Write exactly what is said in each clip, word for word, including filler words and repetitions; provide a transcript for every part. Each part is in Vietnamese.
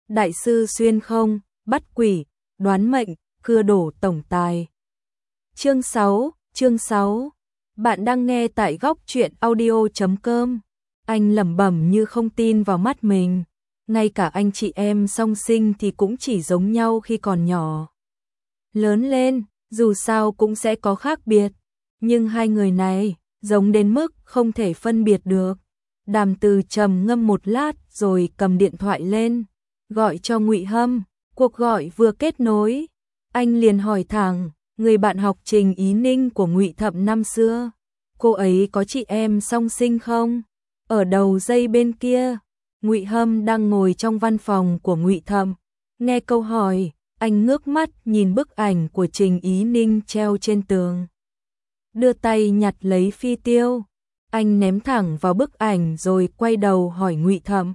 đại sư xuyên không, bắt quỷ, đoán mệnh, cưa đổ tổng tài. Chương sáu, chương sáu. Bạn đang nghe tại góc truyện audio chấm com. Anh lẩm bẩm như không tin vào mắt mình. Ngay cả anh chị em song sinh thì cũng chỉ giống nhau khi còn nhỏ. Lớn lên, dù sao cũng sẽ có khác biệt. Nhưng hai người này, giống đến mức không thể phân biệt được. Đàm Từ trầm ngâm một lát rồi cầm điện thoại lên. Gọi cho Ngụy Hâm, cuộc gọi vừa kết nối. Anh liền hỏi thẳng, người bạn học Trình Ý Ninh của Ngụy Thậm năm xưa. Cô ấy có chị em song sinh không? Ở đầu dây bên kia, Ngụy Hâm đang ngồi trong văn phòng của Ngụy Thậm. Nghe câu hỏi, anh ngước mắt nhìn bức ảnh của Trình Ý Ninh treo trên tường. Đưa tay nhặt lấy phi tiêu. Anh ném thẳng vào bức ảnh rồi quay đầu hỏi Ngụy Thậm.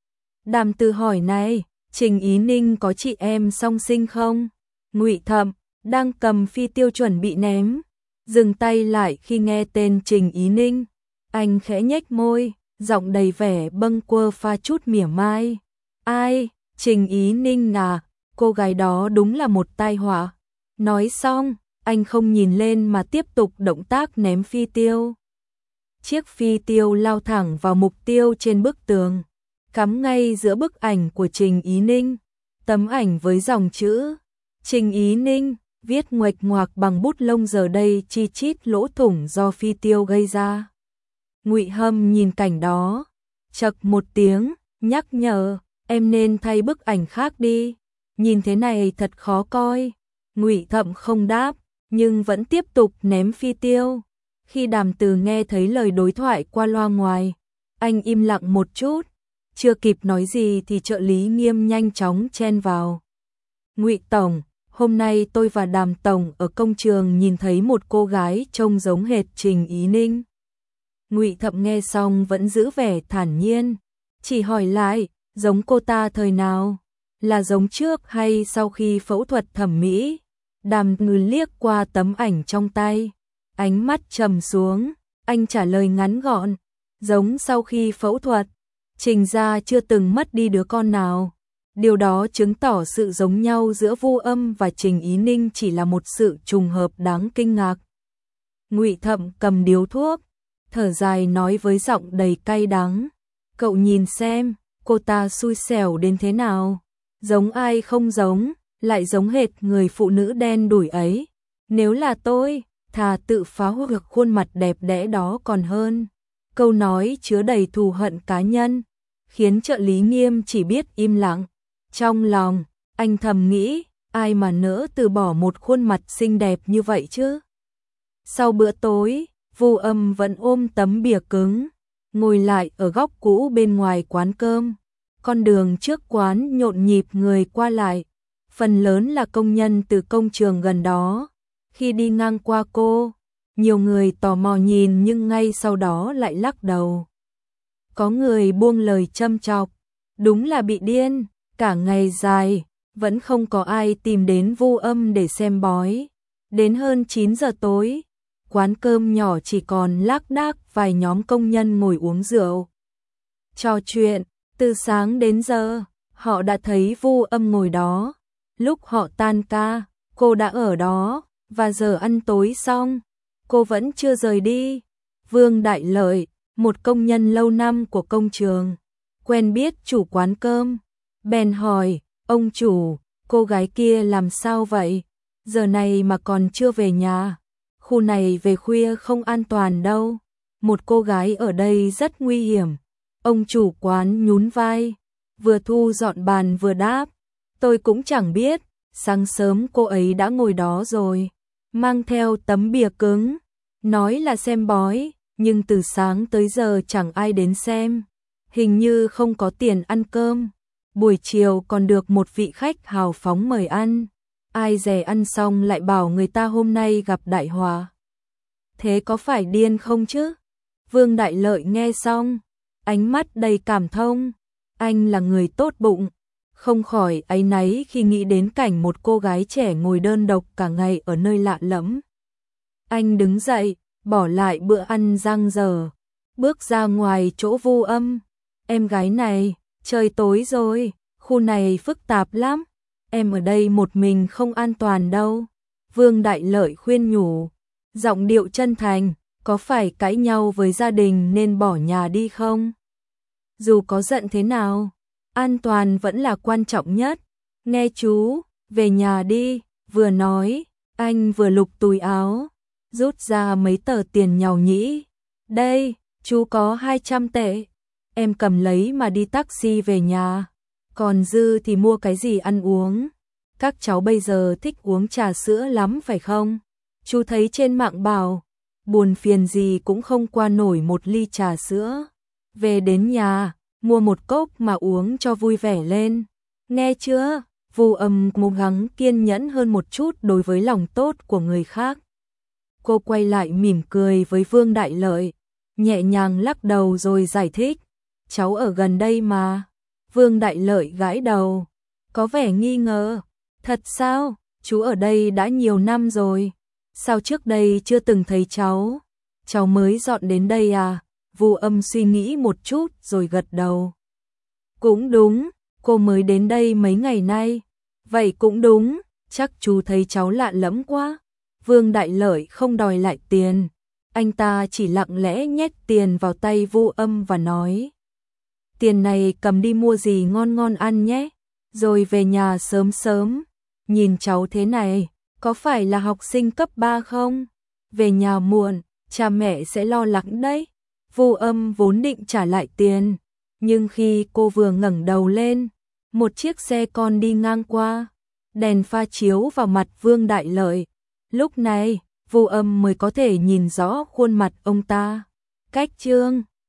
Đàm Từ hỏi này, Trình Ý Ninh có chị em song sinh không? Ngụy Thậm đang cầm phi tiêu chuẩn bị ném, dừng tay lại khi nghe tên Trình Ý Ninh. Anh khẽ nhếch môi, giọng đầy vẻ bâng quơ pha chút mỉa mai. Ai, Trình Ý Ninh à, cô gái đó đúng là một tai họa. Nói xong, anh không nhìn lên mà tiếp tục động tác ném phi tiêu. Chiếc phi tiêu lao thẳng vào mục tiêu trên bức tường, cắm ngay giữa bức ảnh của Trình Ý Ninh. Tấm ảnh với dòng chữ Trình Ý Ninh viết nguệch ngoạc bằng bút lông giờ đây chi chít lỗ thủng do phi tiêu gây ra. Ngụy Hâm nhìn cảnh đó, chậc một tiếng, nhắc nhở, em nên thay bức ảnh khác đi, nhìn thế này thật khó coi. Ngụy Thậm không đáp, nhưng vẫn tiếp tục ném phi tiêu. Khi Đàm Từ nghe thấy lời đối thoại qua loa ngoài, anh im lặng một chút, chưa kịp nói gì thì trợ lý Nghiêm nhanh chóng chen vào. Ngụy Tổng, hôm nay tôi và Đàm Tổng ở công trường nhìn thấy một cô gái trông giống hệt Trình Ý Ninh. Ngụy Thậm nghe xong vẫn giữ vẻ thản nhiên, chỉ hỏi lại, giống cô ta thời nào? Là giống trước hay sau khi phẫu thuật thẩm mỹ? Đàm Ngư liếc qua tấm ảnh trong tay, ánh mắt trầm xuống, anh trả lời ngắn gọn, giống sau khi phẫu thuật. Trình gia chưa từng mất đi đứa con nào. Điều đó chứng tỏ sự giống nhau giữa Vu Âm và Trình Ý Ninh chỉ là một sự trùng hợp đáng kinh ngạc. Ngụy Thậm cầm điếu thuốc, thở dài nói với giọng đầy cay đắng, cậu nhìn xem, cô ta xui xẻo đến thế nào, giống ai không giống, lại giống hệt người phụ nữ đen đủi ấy. Nếu là tôi, thà tự phá hoại khuôn mặt đẹp đẽ đó còn hơn. Câu nói chứa đầy thù hận cá nhân, khiến trợ lý Nghiêm chỉ biết im lặng. Trong lòng, anh thầm nghĩ, ai mà nỡ từ bỏ một khuôn mặt xinh đẹp như vậy chứ. Sau bữa tối, Vu Âm vẫn ôm tấm bìa cứng, ngồi lại ở góc cũ bên ngoài quán cơm. Con đường trước quán nhộn nhịp người qua lại, phần lớn là công nhân từ công trường gần đó. Khi đi ngang qua cô, nhiều người tò mò nhìn nhưng ngay sau đó lại lắc đầu. Có người buông lời châm chọc, đúng là bị điên, cả ngày dài, vẫn không có ai tìm đến Vu Âm để xem bói. Đến hơn chín giờ tối, quán cơm nhỏ chỉ còn lác đác vài nhóm công nhân ngồi uống rượu. Trò chuyện, từ sáng đến giờ, họ đã thấy Vu Âm ngồi đó. Lúc họ tan ca, cô đã ở đó, và giờ ăn tối xong, cô vẫn chưa rời đi. Vương Đại Lợi, một công nhân lâu năm của công trường, quen biết chủ quán cơm, bèn hỏi, ông chủ, cô gái kia làm sao vậy? Giờ này mà còn chưa về nhà, khu này về khuya không an toàn đâu, một cô gái ở đây rất nguy hiểm. Ông chủ quán nhún vai, vừa thu dọn bàn vừa đáp, tôi cũng chẳng biết, sáng sớm cô ấy đã ngồi đó rồi, mang theo tấm bìa cứng, nói là xem bói, nhưng từ sáng tới giờ chẳng ai đến xem, hình như không có tiền ăn cơm. Buổi chiều còn được một vị khách hào phóng mời ăn, ai dè ăn xong lại bảo người ta hôm nay gặp đại họa. Thế có phải điên không chứ? Vương Đại Lợi nghe xong, ánh mắt đầy cảm thông, anh là người tốt bụng, không khỏi áy náy khi nghĩ đến cảnh một cô gái trẻ ngồi đơn độc cả ngày ở nơi lạ lẫm. Anh đứng dậy, bỏ lại bữa ăn dang dở, bước ra ngoài chỗ Vu Âm. Em gái này, trời tối rồi, Khu này phức tạp lắm, em ở đây một mình không an toàn đâu. Vương Đại Lợi khuyên nhủ, giọng điệu chân thành, có phải cãi nhau với gia đình nên bỏ nhà đi không? Dù có giận thế nào, an toàn vẫn là quan trọng nhất. Nghe chú, về nhà đi, vừa nói, anh vừa lục túi áo, rút ra mấy tờ tiền nhàu nhĩ. Đây, chú có hai trăm tệ, em cầm lấy mà đi taxi về nhà, còn dư thì mua cái gì ăn uống. Các cháu bây giờ thích uống trà sữa lắm phải không? Chú thấy trên mạng bảo, buồn phiền gì cũng không qua nổi một ly trà sữa. Về đến nhà, mua một cốc mà uống cho vui vẻ lên. Nghe chưa? Vu Âm cố gắng kiên nhẫn hơn một chút đối với lòng tốt của người khác. Cô quay lại mỉm cười với Vương Đại Lợi, nhẹ nhàng lắc đầu rồi giải thích, cháu ở gần đây mà. Vương Đại Lợi gãi đầu, có vẻ nghi ngờ, thật sao? Chú ở đây đã nhiều năm rồi, sao trước đây chưa từng thấy cháu? Cháu mới dọn đến đây à? Vu Âm suy nghĩ một chút rồi gật đầu. Cũng đúng, cô mới đến đây mấy ngày nay. Vậy cũng đúng, chắc chú thấy cháu lạ lẫm quá. Vương Đại Lợi không đòi lại tiền, anh ta chỉ lặng lẽ nhét tiền vào tay Vu Âm và nói, tiền này cầm đi mua gì ngon ngon ăn nhé, rồi về nhà sớm sớm. Nhìn cháu thế này, có phải là học sinh cấp ba không? Về nhà muộn, cha mẹ sẽ lo lắng đấy. Vu Âm vốn định trả lại tiền, nhưng khi cô vừa ngẩng đầu lên, một chiếc xe con đi ngang qua, đèn pha chiếu vào mặt Vương Đại Lợi. Lúc này, Vu Âm mới có thể nhìn rõ khuôn mặt ông ta. Cách chương